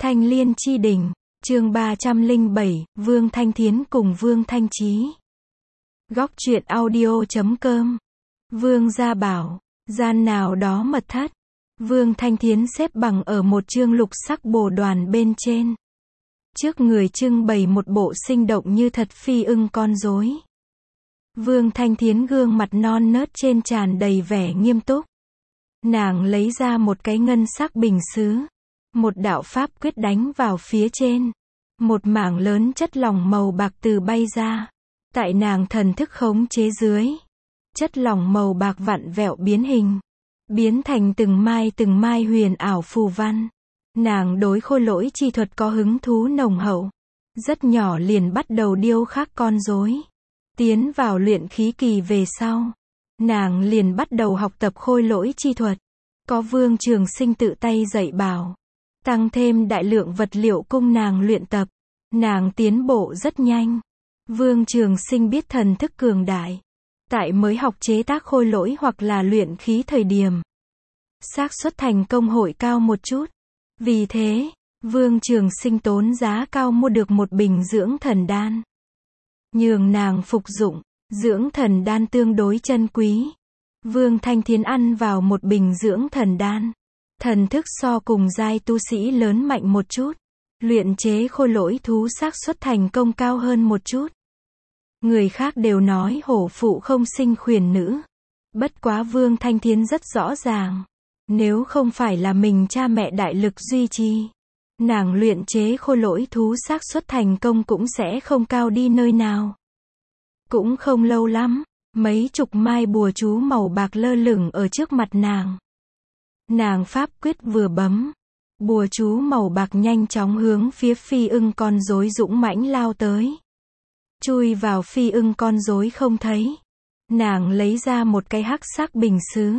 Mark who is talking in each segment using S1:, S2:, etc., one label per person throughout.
S1: Thanh Liên Chi Đỉnh, chương 307, Vương Thanh Thiến cùng Vương Thanh Chí. Góc truyện audio.com. Vương gia bảo, gian nào đó mật thất. Vương Thanh Thiến xếp bằng ở một chương lục sắc bồ đoàn bên trên. Trước người trưng bày một bộ sinh động như thật phi ưng con rối. Vương Thanh Thiến gương mặt non nớt trên tràn đầy vẻ nghiêm túc. Nàng lấy ra một cái ngân sắc bình sứ. Một đạo pháp quyết đánh vào phía trên. Một mảng lớn chất lỏng màu bạc từ bay ra. Tại nàng thần thức khống chế dưới. Chất lỏng màu bạc vặn vẹo biến hình. Biến thành từng mai huyền ảo phù văn. Nàng đối khôi lỗi chi thuật có hứng thú nồng hậu. Rất nhỏ liền bắt đầu điêu khắc con rối. Tiến vào luyện khí kỳ về sau. Nàng liền bắt đầu học tập khôi lỗi chi thuật. Có Vương Trường Sinh tự tay dạy bảo. Tăng thêm đại lượng vật liệu cung nàng luyện tập. Nàng tiến bộ rất nhanh. Vương Trường Sinh biết thần thức cường đại. Tại mới học chế tác khôi lỗi hoặc là luyện khí thời điểm. Xác suất thành công hội cao một chút. Vì thế, Vương Trường Sinh tốn giá cao mua được một bình dưỡng thần đan. Nhường nàng phục dụng, dưỡng thần đan tương đối chân quý. Vương Thanh Thiến ăn vào một bình dưỡng thần đan. Thần thức so cùng giai tu sĩ lớn mạnh một chút. Luyện chế khôi lỗi thú xác suất thành công cao hơn một chút. Người khác đều nói hổ phụ không sinh khuyển nữ. Bất quá Vương Thanh Thiến rất rõ ràng. Nếu không phải là mình cha mẹ đại lực duy trì, nàng luyện chế khôi lỗi thú xác suất thành công cũng sẽ không cao đi nơi nào. Cũng không lâu lắm, mấy chục mai bùa chú màu bạc lơ lửng ở trước mặt nàng. Nàng pháp quyết vừa bấm, bùa chú màu bạc nhanh chóng hướng phía phi ưng con rối dũng mãnh lao tới. Chui vào phi ưng con rối không thấy. Nàng lấy ra một cái hắc sắc bình sứ.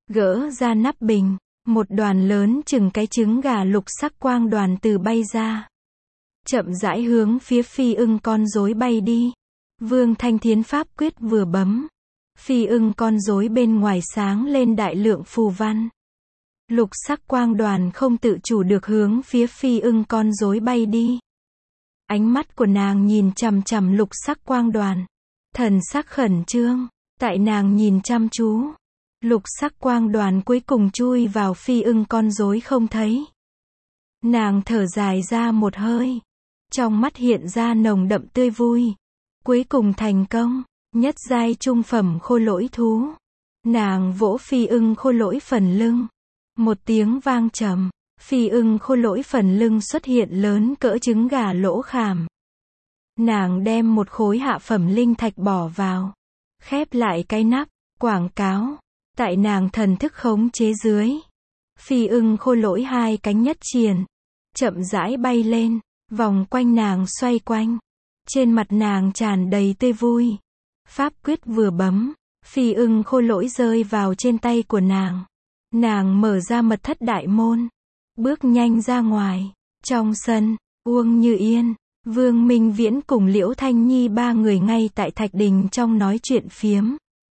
S1: Gỡ ra nắp bình, một đoàn lớn chừng cái trứng gà lục sắc quang đoàn từ bay ra. Chậm rãi hướng phía phi ưng con rối bay đi. Vương Thanh Thiến pháp quyết vừa bấm. Phi ưng con rối bên ngoài sáng lên đại lượng phù văn. Lục sắc quang đoàn không tự chủ được hướng phía phi ưng con rối bay đi. Ánh mắt của nàng nhìn chằm chằm lục sắc quang đoàn. Thần sắc khẩn trương, tại nàng nhìn chăm chú. Lục sắc quang đoàn cuối cùng chui vào phi ưng con rối không thấy. Nàng thở dài ra một hơi. Trong mắt hiện ra nồng đậm tươi vui. Cuối cùng thành công, nhất giai trung phẩm khôi lỗi thú. Nàng vỗ phi ưng khôi lỗi phần lưng. Một tiếng vang trầm, phi ưng khôi lỗi phần lưng xuất hiện lớn cỡ trứng gà lỗ khảm. Nàng đem một khối hạ phẩm linh thạch bỏ vào. Khép lại cái nắp, quảng cáo. Tại nàng thần thức khống chế dưới. Phi ưng khôi lỗi hai cánh nhất triển. Chậm rãi bay lên, vòng quanh nàng xoay quanh. Trên mặt nàng tràn đầy tươi vui. Pháp quyết vừa bấm, phi ưng khôi lỗi rơi vào trên tay của nàng. Nàng mở ra mật thất đại môn. Bước nhanh ra ngoài. Trong sân, Uông Như Yên, Vương Minh Viễn cùng Liễu Thanh Nhi ba người ngay tại thạch đình trong nói chuyện phiếm.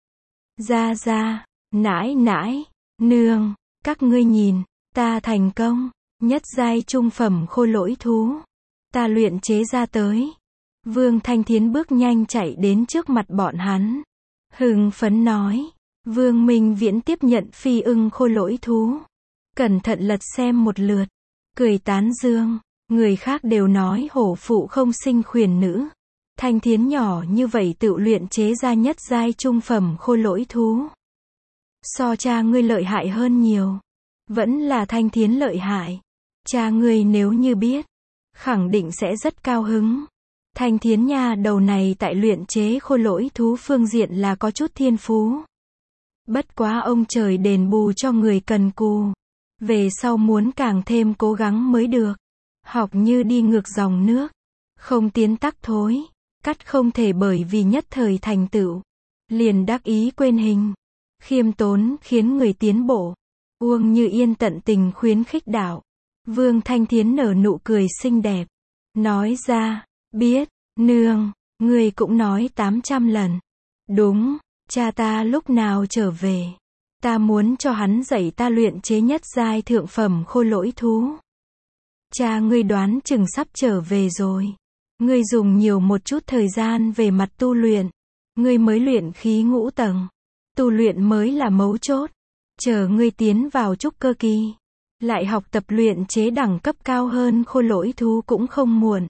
S1: Ra, nãi, nương, các ngươi nhìn, ta thành công, nhất giai trung phẩm khôi lỗi thú. Ta luyện chế ra tới. Vương Thanh Thiến bước nhanh chạy đến trước mặt bọn hắn. Hưng phấn nói. Vương Minh Viễn tiếp nhận phi ưng khôi lỗi thú. Cẩn thận lật xem một lượt. Cười tán dương. Người khác đều nói hổ phụ không sinh khuyển nữ. Thanh Thiến nhỏ như vậy tự luyện chế ra nhất giai trung phẩm khôi lỗi thú. So cha ngươi lợi hại hơn nhiều. Vẫn là Thanh Thiến lợi hại. Cha ngươi nếu như biết, khẳng định sẽ rất cao hứng. Thanh Thiến nha đầu này tại luyện chế khôi lỗi thú phương diện là có chút thiên phú. Bất quá ông trời đền bù cho người cần cù. Về sau muốn càng thêm cố gắng mới được. Học như đi ngược dòng nước. Không tiến tắc thối. Cắt không thể bởi vì nhất thời thành tựu. Liền đắc ý quên hình. Khiêm tốn khiến người tiến bộ. Uông Như Yên tận tình khuyến khích đạo. Vương Thanh Thiến nở nụ cười xinh đẹp. Nói ra, biết, nương, ngươi cũng nói 800 lần. Đúng, cha ta lúc nào trở về. Ta muốn cho hắn dạy ta luyện chế nhất giai thượng phẩm khôi lỗi thú. Cha ngươi đoán chừng sắp trở về rồi. Ngươi dùng nhiều một chút thời gian về mặt tu luyện. Ngươi mới luyện khí ngũ tầng. Tu luyện mới là mấu chốt. Chờ ngươi tiến vào trúc cơ kỳ, lại học tập luyện chế đẳng cấp cao hơn khôi lỗi thú cũng không muộn.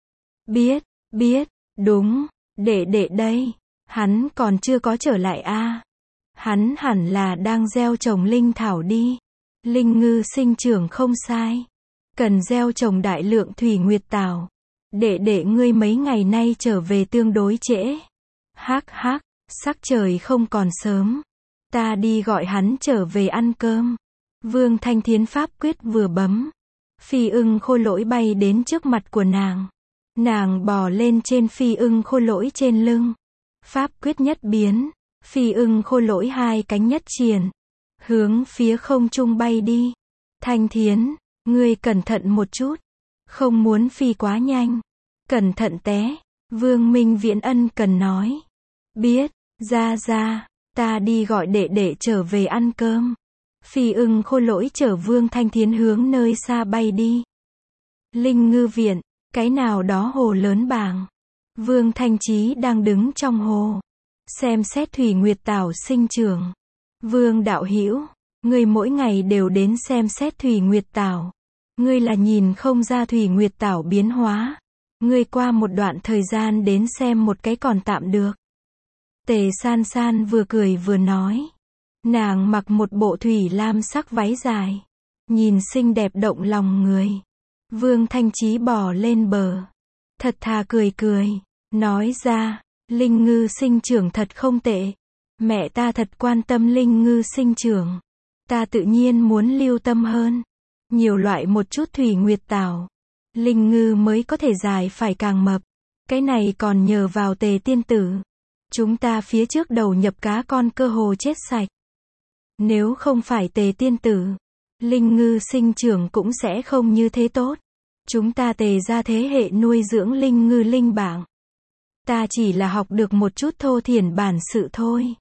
S1: Biết, đúng, đệ đệ đây. Hắn còn chưa có trở lại a. Hắn hẳn là đang gieo trồng linh thảo đi. Linh ngư sinh trưởng không sai. Cần gieo trồng đại lượng thủy nguyệt tảo. Đệ đệ ngươi mấy ngày nay trở về tương đối trễ. Hắc, sắc trời không còn sớm. Ta đi gọi hắn trở về ăn cơm. Vương Thanh Thiến pháp quyết vừa bấm. Phi ưng khôi lỗi bay đến trước mặt của nàng. Nàng bò lên trên phi ưng khôi lỗi trên lưng. Pháp quyết nhất biến. Phi ưng khôi lỗi hai cánh nhất triển. Hướng phía không trung bay đi. Thanh Thiến, ngươi cẩn thận một chút. Không muốn phi quá nhanh. Cẩn thận té. Vương Minh Viễn ân cần nói. Biết, ra, ta đi gọi đệ đệ trở về ăn cơm. Phi ưng khôi lỗi chở Vương Thanh Thiến hướng nơi xa bay đi. Linh ngư viện, cái nào đó hồ lớn bảng. Vương Thanh Chí đang đứng trong hồ. Xem xét thủy nguyệt tảo sinh trưởng. Vương đạo hữu, ngươi mỗi ngày đều đến xem xét thủy nguyệt tảo. Ngươi là nhìn không ra thủy nguyệt tảo biến hóa. Ngươi qua một đoạn thời gian đến xem một cái còn tạm được. Tề San San vừa cười vừa nói. Nàng mặc một bộ thủy lam sắc váy dài. Nhìn xinh đẹp động lòng người. Vương Thanh Chí bò lên bờ. Thật thà cười. Nói ra, linh ngư sinh trưởng thật không tệ. Mẹ ta thật quan tâm linh ngư sinh trưởng. Ta tự nhiên muốn lưu tâm hơn. Nhiều loại một chút thủy nguyệt tảo. Linh ngư mới có thể dài phải càng mập. Cái này còn nhờ vào Tề tiên tử. Chúng ta phía trước đầu nhập cá con cơ hồ chết sạch. Nếu không phải Tề tiên tử, linh ngư sinh trưởng cũng sẽ không như thế tốt. Chúng ta Tề ra thế hệ nuôi dưỡng linh ngư linh bảng. Ta chỉ là học được một chút thô thiển bản sự thôi.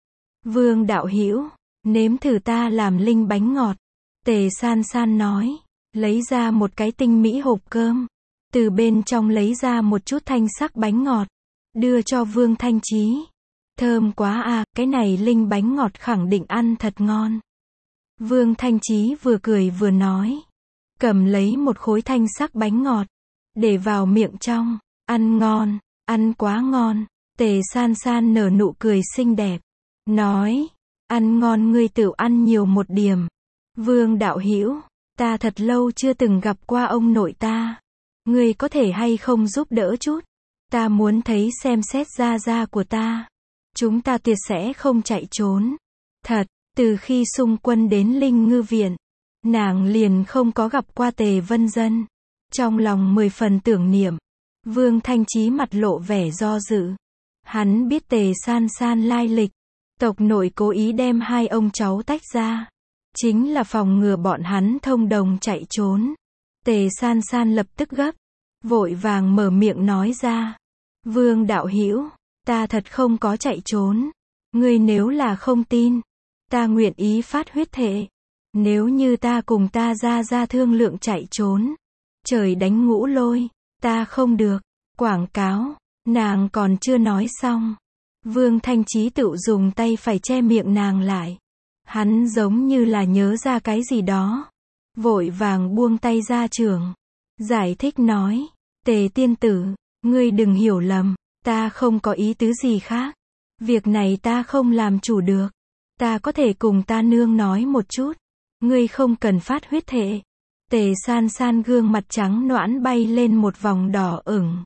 S1: Vương đạo hữu, nếm thử ta làm linh bánh ngọt. Tề San San nói, lấy ra một cái tinh mỹ hộp cơm. Từ bên trong lấy ra một chút thanh sắc bánh ngọt. Đưa cho Vương Thanh Chí. Thơm quá à, cái này linh bánh ngọt khẳng định ăn thật ngon. Vương Thanh Chí vừa cười vừa nói. Cầm lấy một khối thanh sắc bánh ngọt. Để vào miệng trong. Ăn ngon, ăn quá ngon. Tề San San nở nụ cười xinh đẹp. Nói, ăn ngon ngươi tự ăn nhiều một điểm. Vương đạo hữu, ta thật lâu chưa từng gặp qua ông nội ta. Ngươi có thể hay không giúp đỡ chút? Ta muốn thấy xem xét gia của ta. Chúng ta tuyệt sẽ không chạy trốn. Thật, từ khi xung quân đến linh ngư viện, nàng liền không có gặp qua Tề Vân Dân. Trong lòng 10 phần tưởng niệm. Vương Thanh Chí mặt lộ vẻ do dự. Hắn biết Tề San San lai lịch. Tộc nội cố ý đem hai ông cháu tách ra. Chính là phòng ngừa bọn hắn thông đồng chạy trốn. Tề San San lập tức gấp. Vội vàng mở miệng nói ra. Vương đạo hữu, ta thật không có chạy trốn. Ngươi nếu là không tin, ta nguyện ý phát huyết thệ. Nếu như ta cùng ta ra thương lượng chạy trốn, trời đánh ngũ lôi, ta không được. Quảng cáo, nàng còn chưa nói xong. Vương Thanh Chí tự dùng tay phải che miệng nàng lại. Hắn giống như là nhớ ra cái gì đó. Vội vàng buông tay ra trường. Giải thích nói, Tề tiên tử, ngươi đừng hiểu lầm, ta không có ý tứ gì khác. Việc này ta không làm chủ được. Ta có thể cùng ta nương nói một chút. Ngươi không cần phát huyết thệ. Tề San San gương mặt trắng nõn bay lên một vòng đỏ ửng.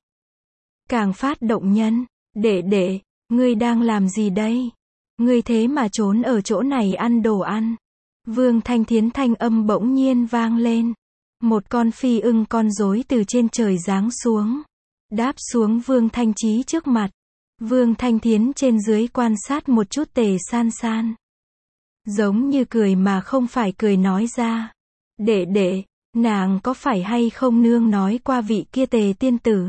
S1: Càng phát động nhân. Đệ, ngươi đang làm gì đây? Ngươi thế mà trốn ở chỗ này ăn đồ ăn. Vương Thanh Thiến thanh âm bỗng nhiên vang lên. Một con phi ưng con rối từ trên trời giáng xuống. Đáp xuống Vương Thanh Chí trước mặt. Vương Thanh Thiến trên dưới quan sát một chút Tề San San. Giống như cười mà không phải cười nói ra. Đệ, nàng có phải hay không nương nói qua vị kia Tề tiên tử?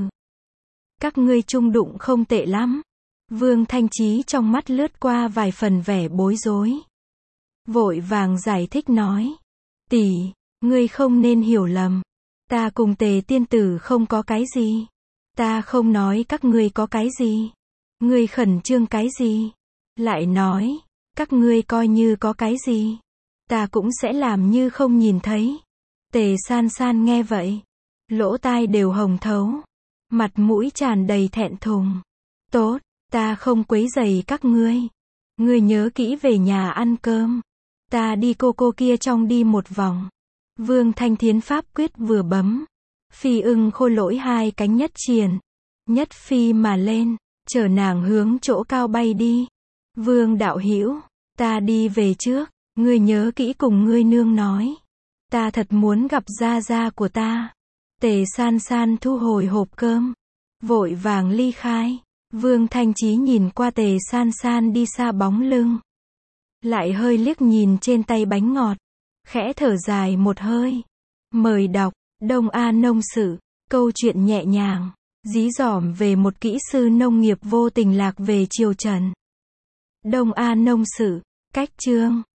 S1: Các ngươi chung đụng không tệ lắm. Vương Thanh Chí trong mắt lướt qua vài phần vẻ bối rối. Vội vàng giải thích nói. Tỷ, ngươi không nên hiểu lầm. Ta cùng Tề tiên tử không có cái gì. Ta không nói các ngươi có cái gì. Ngươi khẩn trương cái gì? Lại nói, các ngươi coi như có cái gì. Ta cũng sẽ làm như không nhìn thấy. Tề San San nghe vậy. Lỗ tai đều hồng thấu. Mặt mũi tràn đầy thẹn thùng. Tốt, ta không quấy rầy các ngươi. Ngươi nhớ kỹ về nhà ăn cơm. Ta đi cô kia trong đi một vòng. Vương Thanh Thiến pháp quyết vừa bấm. Phi ưng khôi lỗi hai cánh nhất triển. Nhất phi mà lên. Chở nàng hướng chỗ cao bay đi. Vương đạo hữu, ta đi về trước. Ngươi nhớ kỹ cùng ngươi nương nói. Ta thật muốn gặp gia gia của ta. Tề San San thu hồi hộp cơm. Vội vàng ly khai. Vương Thanh Chí nhìn qua Tề San San đi xa bóng lưng. Lại hơi liếc nhìn trên tay bánh ngọt. Khẽ thở dài một hơi. Mời đọc, Đông A Nông Sự. Câu chuyện nhẹ nhàng, dí dỏm về một kỹ sư nông nghiệp vô tình lạc về triều Trần. Đông A Nông Sự. Cách chương